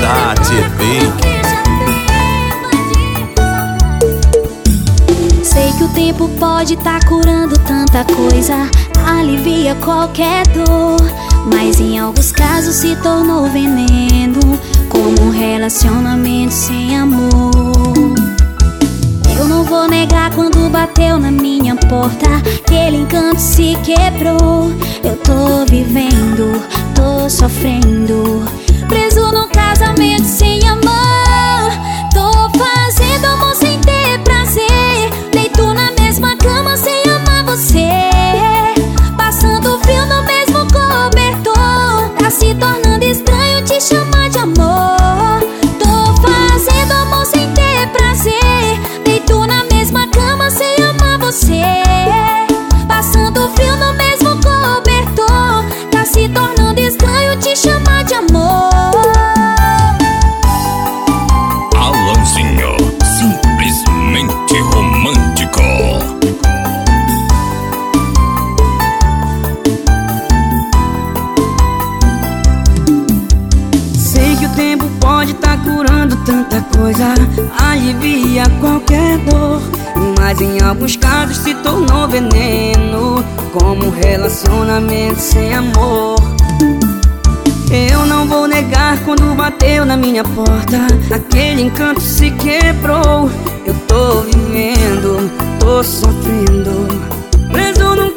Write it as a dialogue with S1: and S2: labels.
S1: TV.
S2: Sei que o tempo pode tá curando tanta coisa, alivia qualquer dor, mas em alguns casos se tornou veneno, como um relacionamento sem amor. Eu não vou negar quando bateu na minha porta, aquele encanto se quebrou. Eu tô vivendo, tô sofrendo, preso num casamento sem amor. Tô fazendo amor sem ter prazer, deito na mesma cama sem amar você, passando frio no mesmo cobertor. Tá se tornando estranho te chamar de amor. Tô fazendo amor sem ter prazer, deito na mesma cama sem amar você, passando frio no mesmo cobertor. Tá se tornando estranho te chamar de amor.
S3: Alanzinho, simplesmente romântico.
S4: Sei que o tempo pode tá curando tanta coisa, alivia qualquer dor, mas em alguns casos se tornou veneno, como um relacionamento sem amor. Eu não vou negar quando bateu na minha porta, aquele encanto se quebrou. Eu tô vivendo, tô sofrendo, preso num